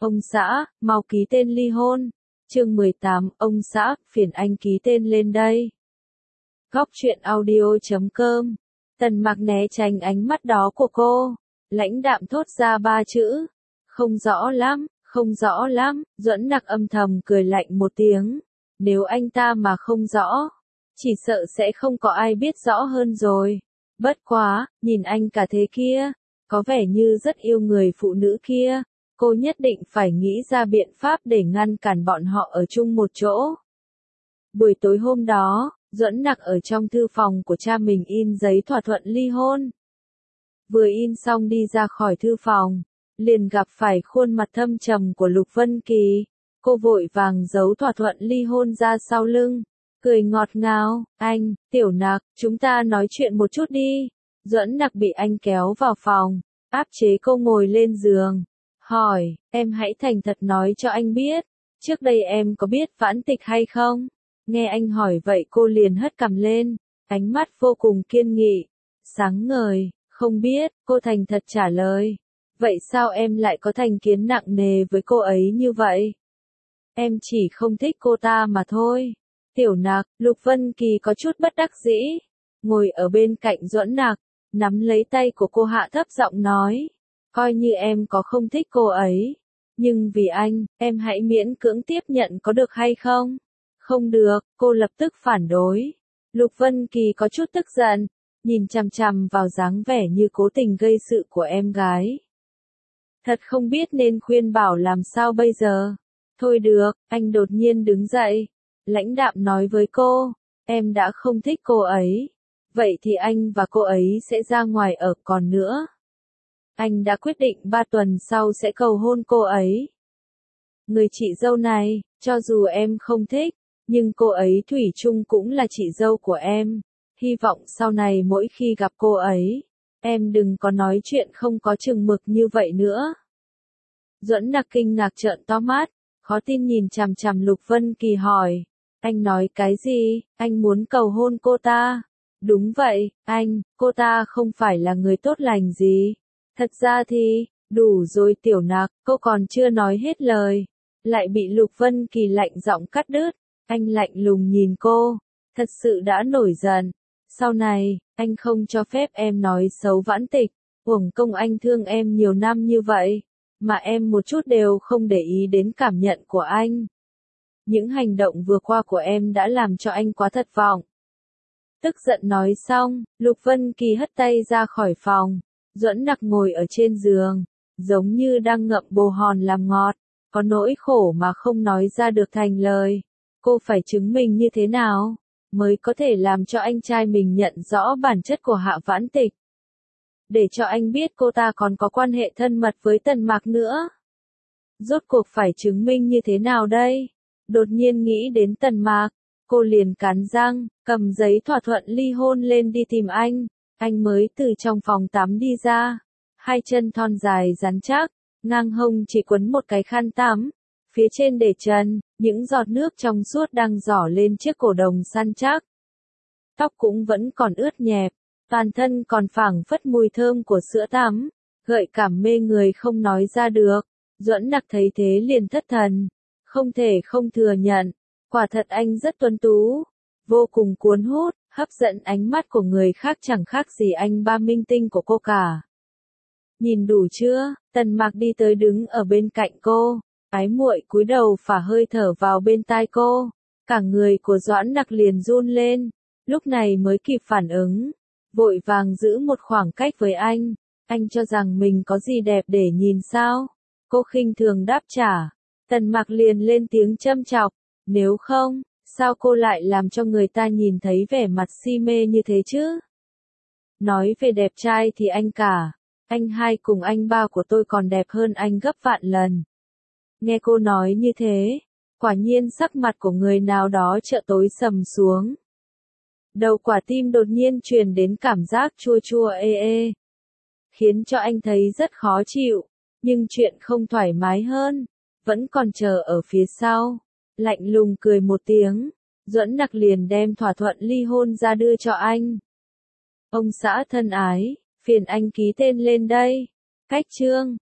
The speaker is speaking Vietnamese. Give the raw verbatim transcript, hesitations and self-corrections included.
Ông xã, mau ký tên ly hôn. Chương mười tám, ông xã, phiền anh ký tên lên đây. Góc truyện audio chấm com. Tần Mạc né tránh ánh mắt đó của cô, lãnh đạm thốt ra ba chữ. Không rõ lắm, không rõ lắm. Duẫn Nặc âm thầm cười lạnh một tiếng. Nếu anh ta mà không rõ, chỉ sợ sẽ không có ai biết rõ hơn rồi. Bất quá, nhìn anh cả thế kia, có vẻ như rất yêu người phụ nữ kia. Cô nhất định phải nghĩ ra biện pháp để ngăn cản bọn họ ở chung một chỗ. Buổi tối hôm đó, Duẫn Nặc ở trong thư phòng của cha mình in giấy thỏa thuận ly hôn. Vừa in xong đi ra khỏi thư phòng, liền gặp phải khuôn mặt thâm trầm của Lục Vân Kỳ. Cô vội vàng giấu thỏa thuận ly hôn ra sau lưng, cười ngọt ngào, anh, Tiểu Nặc, chúng ta nói chuyện một chút đi. Duẫn Nặc bị anh kéo vào phòng, áp chế cô ngồi lên giường, hỏi, em hãy thành thật nói cho anh biết, trước đây em có biết Vãn Tịch hay không? Nghe anh hỏi vậy cô liền hất cằm lên, ánh mắt vô cùng kiên nghị, sáng ngời, không biết, cô thành thật trả lời. Vậy sao em lại có thành kiến nặng nề với cô ấy như vậy? Em chỉ không thích cô ta mà thôi. Tiểu Nặc, Lục Vân Kỳ có chút bất đắc dĩ, ngồi ở bên cạnh Duẫn Nặc, nắm lấy tay của cô hạ thấp giọng nói, coi như em có không thích cô ấy, nhưng vì anh, em hãy miễn cưỡng tiếp nhận có được hay không? Không được, cô lập tức phản đối. Lục Vân Kỳ có chút tức giận, nhìn chằm chằm vào dáng vẻ như cố tình gây sự của em gái. Thật không biết nên khuyên bảo làm sao bây giờ. Thôi được, anh đột nhiên đứng dậy, lãnh đạm nói với cô, em đã không thích cô ấy. Vậy thì anh và cô ấy sẽ ra ngoài ở còn nữa. Anh đã quyết định ba tuần sau sẽ cầu hôn cô ấy. Người chị dâu này, cho dù em không thích, nhưng cô ấy thủy chung cũng là chị dâu của em. Hy vọng sau này mỗi khi gặp cô ấy, em đừng có nói chuyện không có chừng mực như vậy nữa. Duẫn Nặc kinh ngạc trợn to mắt, khó tin nhìn chằm chằm Lục Vân Kỳ hỏi, anh nói cái gì, anh muốn cầu hôn cô ta? Đúng vậy, anh, cô ta không phải là người tốt lành gì. Thật ra thì, đủ rồi Tiểu Nặc, cô còn chưa nói hết lời, lại bị Lục Vân Kỳ lạnh giọng cắt đứt. Anh lạnh lùng nhìn cô, thật sự đã nổi giận. Sau này, anh không cho phép em nói xấu Vãn Tịch, uổng công anh thương em nhiều năm như vậy, mà em một chút đều không để ý đến cảm nhận của anh. Những hành động vừa qua của em đã làm cho anh quá thất vọng. Tức giận nói xong, Lục Vân Kỳ hất tay ra khỏi phòng. Duẫn Nặc ngồi ở trên giường, giống như đang ngậm bồ hòn làm ngọt, có nỗi khổ mà không nói ra được thành lời. Cô phải chứng minh như thế nào, mới có thể làm cho anh trai mình nhận rõ bản chất của Hạ Vãn Tịch. Để cho anh biết cô ta còn có quan hệ thân mật với Tần Mạc nữa. Rốt cuộc phải chứng minh như thế nào đây? Đột nhiên nghĩ đến Tần Mạc, cô liền cắn răng, cầm giấy thỏa thuận ly hôn lên đi tìm anh. Anh mới từ trong phòng tắm đi ra, hai chân thon dài rắn chắc, ngang hông chỉ quấn một cái khăn tắm, phía trên để trần, những giọt nước trong suốt đang rỏ lên chiếc cổ đồng săn chắc. Tóc cũng vẫn còn ướt nhẹp, toàn thân còn phảng phất mùi thơm của sữa tắm, gợi cảm mê người không nói ra được. Duẫn Nặc thấy thế liền thất thần, không thể không thừa nhận, quả thật anh rất tuấn tú, vô cùng cuốn hút, hấp dẫn ánh mắt của người khác chẳng khác gì anh ba minh tinh của cô cả. Nhìn đủ chưa? Tần Mạc đi tới đứng ở bên cạnh cô, ái muội cúi đầu phả hơi thở vào bên tai cô, cả người của Duẫn Nặc liền run lên, lúc này mới kịp phản ứng, vội vàng giữ một khoảng cách với anh. Anh cho rằng mình có gì đẹp để nhìn sao? Cô khinh thường đáp trả. Tần Mạc liền lên tiếng châm chọc, nếu không, sao cô lại làm cho người ta nhìn thấy vẻ mặt si mê như thế chứ? Nói về đẹp trai thì anh cả, anh hai cùng anh ba của tôi còn đẹp hơn anh gấp vạn lần. Nghe cô nói như thế, quả nhiên sắc mặt của người nào đó chợ tối sầm xuống. Đầu quả tim đột nhiên truyền đến cảm giác chua chua ê ê, khiến cho anh thấy rất khó chịu, nhưng chuyện không thoải mái hơn, vẫn còn chờ ở phía sau. Lạnh lùng cười một tiếng, Duẫn Nặc liền đem thỏa thuận ly hôn ra đưa cho anh. Ông xã thân ái, phiền anh ký tên lên đây. Cách chương